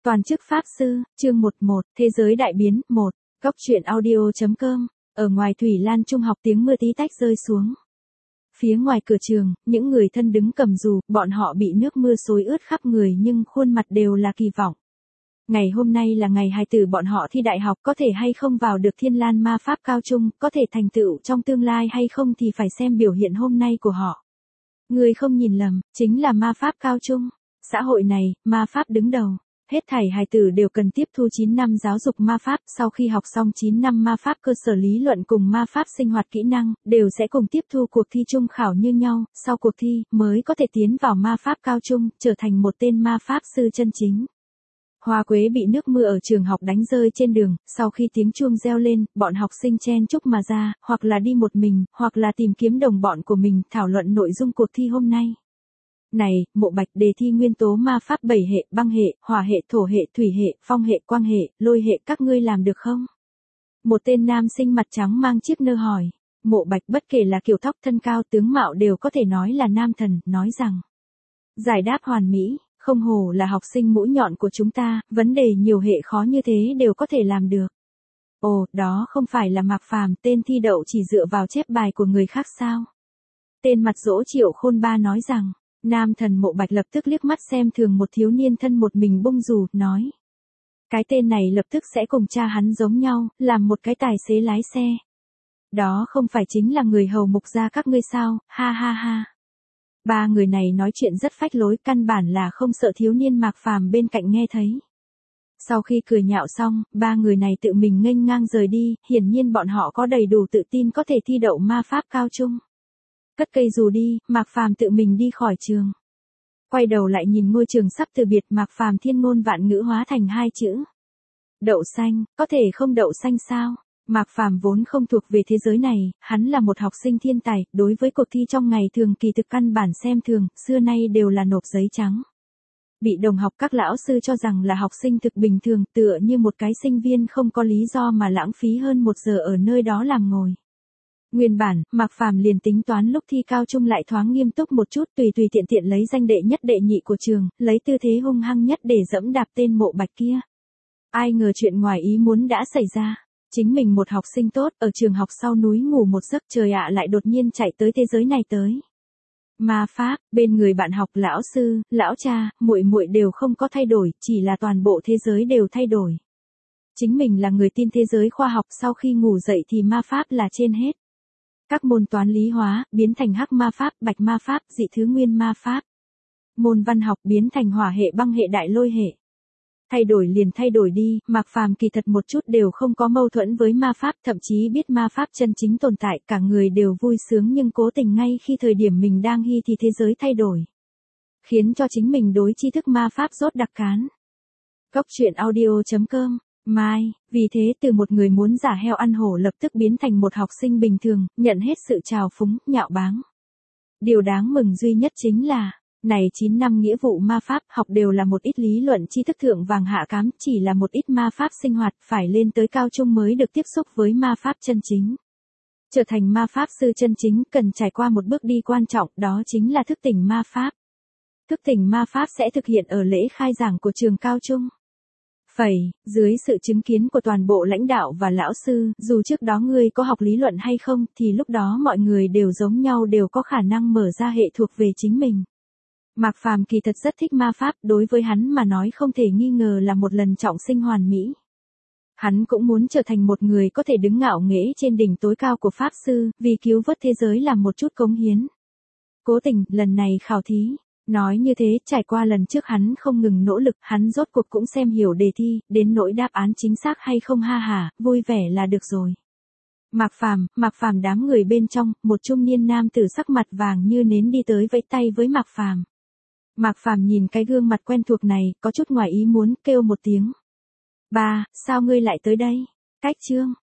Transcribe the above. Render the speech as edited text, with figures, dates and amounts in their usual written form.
Toàn chức Pháp Sư, chương 11, Thế giới đại biến, 1, Góc truyện audio.com, ở ngoài Thủy Lan Trung học tiếng mưa tí tách rơi xuống. Phía ngoài cửa trường, những người thân đứng cầm dù, bọn họ bị nước mưa xối ướt khắp người nhưng khuôn mặt đều là kỳ vọng. Ngày hôm nay là ngày hài tử bọn họ thi đại học, có thể hay không vào được Thiên Lan Ma Pháp Cao Trung, có thể thành tựu trong tương lai hay không thì phải xem biểu hiện hôm nay của họ. Người không nhìn lầm, chính là Ma Pháp Cao Trung. Xã hội này, Ma Pháp đứng đầu. Hết thảy hài tử đều cần tiếp thu 9 năm giáo dục ma pháp, sau khi học xong 9 năm ma pháp cơ sở lý luận cùng ma pháp sinh hoạt kỹ năng, đều sẽ cùng tiếp thu cuộc thi trung khảo như nhau, sau cuộc thi, mới có thể tiến vào ma pháp cao trung, trở thành một tên ma pháp sư chân chính. Hoa quế bị nước mưa ở trường học đánh rơi trên đường, sau khi tiếng chuông reo lên, bọn học sinh chen chúc mà ra, hoặc là đi một mình, hoặc là tìm kiếm đồng bọn của mình, thảo luận nội dung cuộc thi hôm nay. Này, Mộ Bạch, đề thi nguyên tố ma pháp 7 hệ, băng hệ, hỏa hệ, thổ hệ, thủy hệ, phong hệ, quang hệ, lôi hệ, các ngươi làm được không? Một tên nam sinh mặt trắng mang chiếc nơ hỏi. Mộ Bạch bất kể là kiểu tóc, thân cao, tướng mạo đều có thể nói là nam thần, nói rằng. Giải đáp hoàn mỹ, không hổ là học sinh mũi nhọn của chúng ta, vấn đề nhiều hệ khó như thế đều có thể làm được. Ồ, đó không phải là Mạc Phàm, tên thi đậu chỉ dựa vào chép bài của người khác sao? Tên mặt dỗ Triệu Khôn Ba nói rằng. Nam thần Mộ Bạch lập tức liếc mắt xem thường một thiếu niên thân một mình bung dù, nói. Cái tên này lập tức sẽ cùng cha hắn giống nhau, làm một cái tài xế lái xe. Đó không phải chính là người hầu mục gia các ngươi sao, ha ha ha. Ba người này nói chuyện rất phách lối, căn bản là không sợ thiếu niên Mạc Phàm bên cạnh nghe thấy. Sau khi cười nhạo xong, ba người này tự mình nghênh ngang rời đi, hiển nhiên bọn họ có đầy đủ tự tin có thể thi đậu ma pháp cao trung. Cất cây dù đi, Mạc Phàm tự mình đi khỏi trường. Quay đầu lại nhìn ngôi trường sắp từ biệt, Mạc Phàm thiên ngôn vạn ngữ hóa thành hai chữ. Đậu xanh, có thể không đậu xanh sao? Mạc Phàm vốn không thuộc về thế giới này, hắn là một học sinh thiên tài, đối với cuộc thi trong ngày thường kỳ thực căn bản xem thường, xưa nay đều là nộp giấy trắng. Bị đồng học các lão sư cho rằng là học sinh thực bình thường, tựa như một cái sinh viên không có lý do mà lãng phí hơn 1 giờ ở nơi đó làm ngồi. Nguyên bản, Mạc Phàm liền tính toán lúc thi cao trung lại thoáng nghiêm túc một chút, tùy tiện tiện lấy danh đệ nhất đệ nhị của trường, lấy tư thế hung hăng nhất để dẫm đạp tên Mộ Bạch kia. Ai ngờ chuyện ngoài ý muốn đã xảy ra. Chính mình một học sinh tốt, ở trường học sau núi ngủ một giấc, trời ạ lại đột nhiên chạy tới thế giới này tới. Ma pháp, bên người bạn học, lão sư, lão cha, muội muội đều không có thay đổi, chỉ là toàn bộ thế giới đều thay đổi. Chính mình là người tin thế giới khoa học, sau khi ngủ dậy thì ma pháp là trên hết. Các môn toán lý hóa, biến thành hắc ma pháp, bạch ma pháp, dị thứ nguyên ma pháp. Môn văn học biến thành hỏa hệ, băng hệ, đại lôi hệ. Thay đổi liền thay đổi đi, Mạc Phàm kỳ thật một chút đều không có mâu thuẫn với ma pháp, thậm chí biết ma pháp chân chính tồn tại, cả người đều vui sướng nhưng cố tình ngay khi thời điểm mình đang hy thì thế giới thay đổi. Khiến cho chính mình đối tri thức ma pháp rốt đặc cán. Góc truyện audio.com. Mai, vì thế từ một người muốn giả heo ăn hổ lập tức biến thành một học sinh bình thường, nhận hết sự trào phúng, nhạo báng. Điều đáng mừng duy nhất chính là, này 9 năm nghĩa vụ ma pháp học đều là một ít lý luận tri thức thượng vàng hạ cám, chỉ là một ít ma pháp sinh hoạt, phải lên tới cao trung mới được tiếp xúc với ma pháp chân chính. Trở thành ma pháp sư chân chính cần trải qua một bước đi quan trọng, đó chính là thức tỉnh ma pháp. Thức tỉnh ma pháp sẽ thực hiện ở lễ khai giảng của trường cao trung. Dưới sự chứng kiến của toàn bộ lãnh đạo và lão sư, dù trước đó ngươi có học lý luận hay không, thì lúc đó mọi người đều giống nhau, đều có khả năng mở ra hệ thuộc về chính mình. Mạc Phàm kỳ thật rất thích ma pháp, đối với hắn mà nói không thể nghi ngờ là một lần trọng sinh hoàn mỹ. Hắn cũng muốn trở thành một người có thể đứng ngạo nghễ trên đỉnh tối cao của pháp sư, vì cứu vớt thế giới làm một chút cống hiến. Cố tình, lần này khảo thí. Nói như thế, trải qua lần trước hắn không ngừng nỗ lực, hắn rốt cuộc cũng xem hiểu đề thi, đến nỗi đáp án chính xác hay không ha hả, vui vẻ là được rồi. Mạc Phàm đám người bên trong, một trung niên nam tử sắc mặt vàng như nến đi tới vẫy tay với Mạc Phàm. Mạc Phàm nhìn cái gương mặt quen thuộc này, có chút ngoài ý muốn, kêu một tiếng. Ba, sao ngươi lại tới đây? Cách chương,